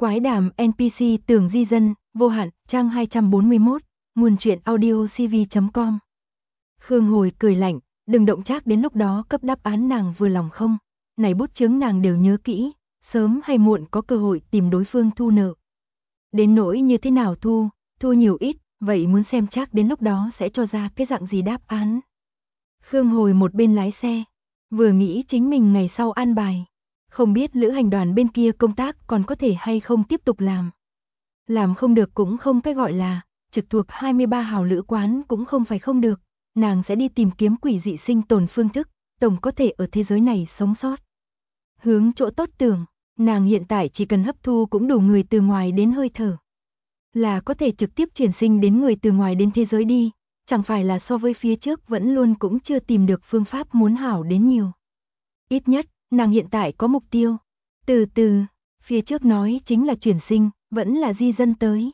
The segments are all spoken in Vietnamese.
Quái đàm NPC Tường Di Dân, vô hạn, trang 241, nguồn truyện audio cv.com. Khương Hồi cười lạnh, đừng động Trác đến lúc đó cấp đáp án nàng vừa lòng không, này bút chứng nàng đều nhớ kỹ, sớm hay muộn có cơ hội tìm đối phương thu nợ. Đến nỗi như thế nào thu nhiều ít, vậy muốn xem Trác đến lúc đó sẽ cho ra cái dạng gì đáp án. Khương Hồi một bên lái xe, vừa nghĩ chính mình ngày sau an bài. Không biết lữ hành đoàn bên kia công tác còn có thể hay không tiếp tục làm. Làm không được cũng không cái gọi là, trực thuộc 23 hào lữ quán cũng không phải không được. Nàng sẽ đi tìm kiếm quỷ dị sinh tồn phương thức, tổng có thể ở thế giới này sống sót. Hướng chỗ tốt tưởng, nàng hiện tại chỉ cần hấp thu cũng đủ người từ ngoài đến hơi thở. Là có thể trực tiếp chuyển sinh đến người từ ngoài đến thế giới đi, chẳng phải là so với phía trước vẫn luôn cũng chưa tìm được phương pháp muốn hảo đến nhiều. Ít nhất, nàng hiện tại có mục tiêu. Từ từ, phía trước nói chính là chuyển sinh, vẫn là di dân tới.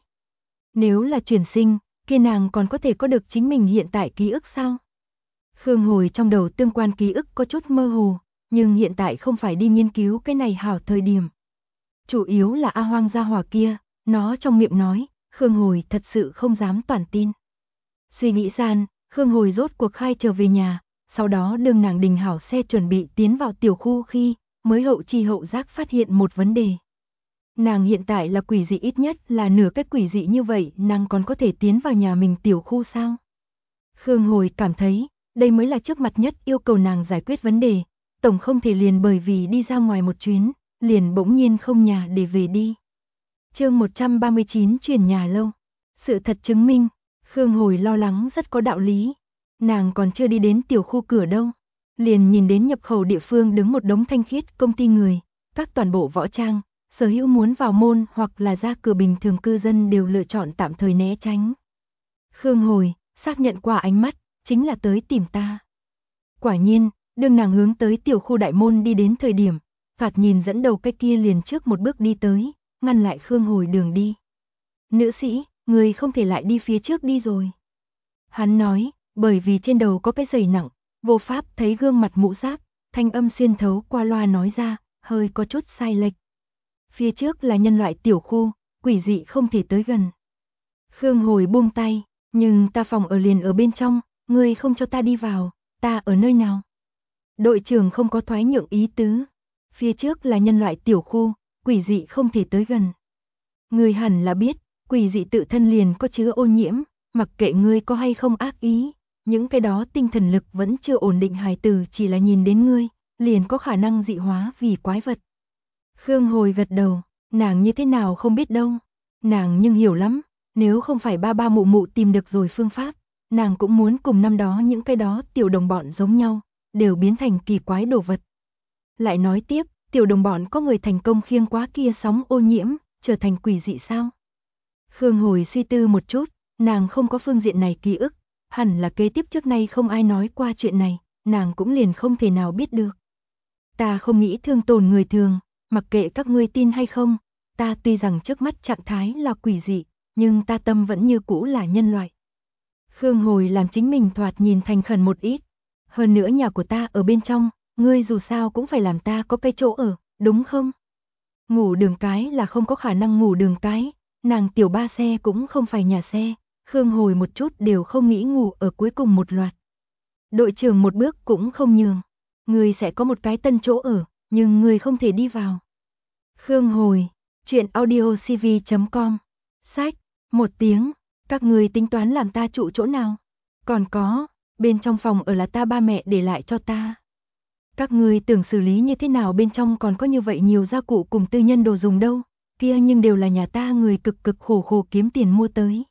Nếu là chuyển sinh, kia nàng còn có thể có được chính mình hiện tại ký ức sao? Khương Hồi trong đầu tương quan ký ức có chút mơ hồ, nhưng hiện tại không phải đi nghiên cứu cái này hảo thời điểm. Chủ yếu là A Hoang gia hỏa kia, nó trong miệng nói, Khương Hồi thật sự không dám toàn tin. Suy nghĩ gian, Khương Hồi rốt cuộc khai trở về nhà. Sau đó đương nàng đình hảo xe chuẩn bị tiến vào tiểu khu khi, mới hậu chi hậu giác phát hiện một vấn đề. Nàng hiện tại là quỷ dị, ít nhất là nửa cái quỷ dị như vậy, nàng còn có thể tiến vào nhà mình tiểu khu sao? Khương Hồi cảm thấy, đây mới là trước mặt nhất yêu cầu nàng giải quyết vấn đề, tổng không thể liền bởi vì đi ra ngoài một chuyến, liền bỗng nhiên không nhà để về đi. Chương 139 chuyển nhà lâu. Sự thật chứng minh, Khương Hồi lo lắng rất có đạo lý. Nàng còn chưa đi đến tiểu khu cửa đâu, liền nhìn đến nhập khẩu địa phương đứng một đống thanh khiết công ty người, các toàn bộ võ trang, sở hữu muốn vào môn hoặc là ra cửa bình thường cư dân đều lựa chọn tạm thời né tránh. Khương Hồi, xác nhận qua ánh mắt, chính là tới tìm ta. Quả nhiên, đương nàng hướng tới tiểu khu đại môn đi đến thời điểm, thoạt nhìn dẫn đầu cái kia liền trước một bước đi tới, ngăn lại Khương Hồi đường đi. Nữ sĩ, người không thể lại đi phía trước đi rồi. Hắn nói, bởi vì trên đầu có cái giày nặng, vô pháp thấy gương mặt mũ giáp, thanh âm xuyên thấu qua loa nói ra, hơi có chút sai lệch. Phía trước là nhân loại tiểu khu, quỷ dị không thể tới gần. Khương Hồi buông tay, nhưng ta phòng ở liền ở bên trong, ngươi không cho ta đi vào, ta ở nơi nào? Đội trưởng không có thoái nhượng ý tứ. Phía trước là nhân loại tiểu khu, quỷ dị không thể tới gần. Ngươi hẳn là biết, quỷ dị tự thân liền có chứa ô nhiễm, mặc kệ ngươi có hay không ác ý, những cái đó tinh thần lực vẫn chưa ổn định hài tử chỉ là nhìn đến ngươi, liền có khả năng dị hóa vì quái vật. Khương Hồi gật đầu, nàng như thế nào không biết đâu, nàng nhưng hiểu lắm, nếu không phải ba ba mụ mụ tìm được rồi phương pháp, nàng cũng muốn cùng năm đó những cái đó tiểu đồng bọn giống nhau, đều biến thành kỳ quái đồ vật. Lại nói tiếp, tiểu đồng bọn có người thành công khiêng quá kia sóng ô nhiễm, trở thành quỷ dị sao? Khương Hồi suy tư một chút, nàng không có phương diện này ký ức, hẳn là kế tiếp trước nay không ai nói qua chuyện này, nàng cũng liền không thể nào biết được. Ta không nghĩ thương tổn người thường, mặc kệ các ngươi tin hay không, ta tuy rằng trước mắt trạng thái là quỷ dị, nhưng ta tâm vẫn như cũ là nhân loại. Khương Hồi làm chính mình thoạt nhìn thành khẩn một ít, hơn nữa nhà của ta ở bên trong, ngươi dù sao cũng phải làm ta có cái chỗ ở, đúng không? Ngủ đường cái là không có khả năng ngủ đường cái, nàng tiểu ba xe cũng không phải nhà xe, Khương Hồi một chút đều không nghĩ ngủ ở cuối cùng một loạt. Đội trưởng một bước cũng không nhường, ngươi sẽ có một cái tân chỗ ở, nhưng ngươi không thể đi vào. Khương Hồi, truyện audio cv.com, sách, một tiếng, các ngươi tính toán làm ta trụ chỗ nào? Còn có, bên trong phòng ở là ta ba mẹ để lại cho ta. Các ngươi tưởng xử lý như thế nào, bên trong còn có như vậy nhiều gia cụ cùng tư nhân đồ dùng đâu, kia nhưng đều là nhà ta người cực cực khổ khổ kiếm tiền mua tới.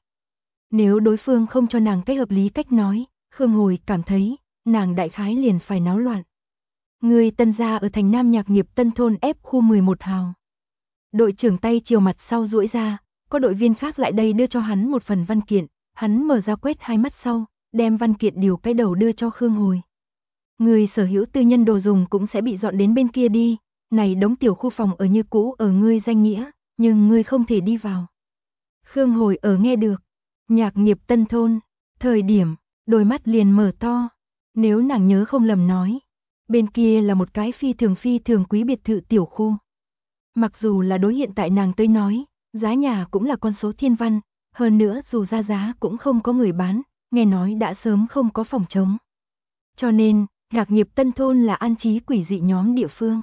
Nếu đối phương không cho nàng cái hợp lý cách nói, Khương Hồi cảm thấy, nàng đại khái liền phải náo loạn. Người tân gia ở thành Nam Nhạc Nghiệp Tân Thôn F khu 11 hào. Đội trưởng tay chiều mặt sau duỗi ra, có đội viên khác lại đây đưa cho hắn một phần văn kiện, hắn mở ra quét hai mắt sau, đem văn kiện điều cái đầu đưa cho Khương Hồi. Người sở hữu tư nhân đồ dùng cũng sẽ bị dọn đến bên kia đi, này đống tiểu khu phòng ở như cũ ở ngươi danh nghĩa, nhưng ngươi không thể đi vào. Khương Hồi ở nghe được, Nhạc Nghiệp Tân Thôn, thời điểm, đôi mắt liền mở to, nếu nàng nhớ không lầm nói, bên kia là một cái phi thường quý biệt thự tiểu khu. Mặc dù là đối hiện tại nàng tới nói, giá nhà cũng là con số thiên văn, hơn nữa dù ra giá cũng không có người bán, nghe nói đã sớm không có phòng trống. Cho nên, Ngạc Nghiệp Tân Thôn là an trí quỷ dị nhóm địa phương.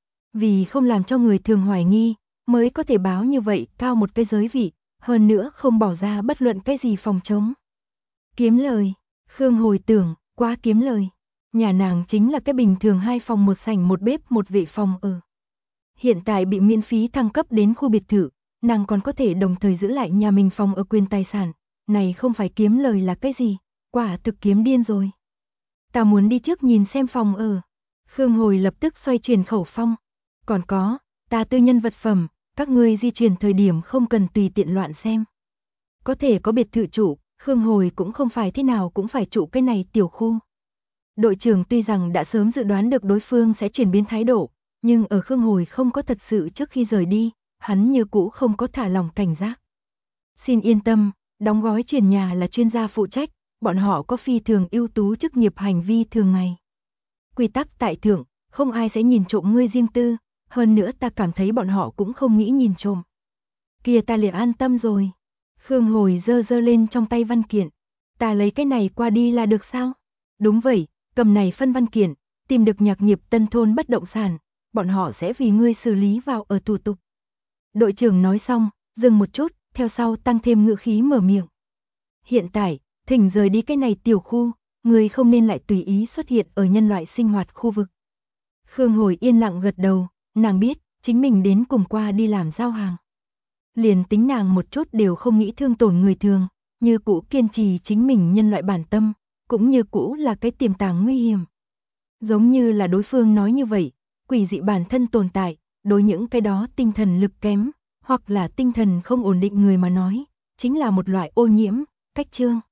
Vì không làm cho người thường hoài nghi, mới có thể báo như vậy cao một cái giới vị, hơn nữa không bỏ ra bất luận cái gì phòng trống. Kiếm lời, Khương hồi tưởng, quá kiếm lời. Nhà nàng chính là cái bình thường 2 phòng 1 sảnh 1 bếp 1 vệ phòng ở. Hiện tại bị miễn phí thăng cấp đến khu biệt thự, nàng còn có thể đồng thời giữ lại nhà mình phòng ở quyền tài sản, này không phải kiếm lời là cái gì, quả thực kiếm điên rồi. Ta muốn đi trước nhìn xem phòng ở. Khương hồi lập tức xoay chuyển khẩu phong. Còn có, ta tư nhân vật phẩm, các ngươi di chuyển thời điểm không cần tùy tiện loạn xem. Có thể có biệt thự trụ, Khương hồi cũng không phải thế nào cũng phải trụ cái này tiểu khu. Đội trưởng tuy rằng đã sớm dự đoán được đối phương sẽ chuyển biến thái độ, nhưng ở Khương hồi không có thật sự trước khi rời đi, hắn như cũ không có thả lòng cảnh giác. Xin yên tâm, đóng gói chuyển nhà là chuyên gia phụ trách, bọn họ có phi thường ưu tú chức nghiệp hành vi thường ngày. Quy tắc tại thượng, không ai sẽ nhìn trộm ngươi riêng tư, hơn nữa ta cảm thấy bọn họ cũng không nghĩ nhìn trộm. Kia ta liền an tâm rồi. Khương hồi giơ lên trong tay văn kiện. Ta lấy cái này qua đi là được sao? Đúng vậy, cầm này phân văn kiện, tìm được Nhạc Nghiệp Tân Thôn bất động sản, bọn họ sẽ vì ngươi xử lý vào ở thủ tục. Đội trưởng nói xong, dừng một chút, theo sau tăng thêm ngữ khí mở miệng. Hiện tại, thỉnh rời đi cái này tiểu khu, ngươi không nên lại tùy ý xuất hiện ở nhân loại sinh hoạt khu vực. Khương hồi yên lặng gật đầu, nàng biết, chính mình đến cùng qua đi làm giao hàng. Liền tính nàng một chút đều không nghĩ thương tổn người thường, như cũ kiên trì chính mình nhân loại bản tâm, cũng như cũ là cái tiềm tàng nguy hiểm. Giống như là đối phương nói như vậy, quỷ dị bản thân tồn tại, đối những cái đó tinh thần lực kém, hoặc là tinh thần không ổn định người mà nói, chính là một loại ô nhiễm, cách chương.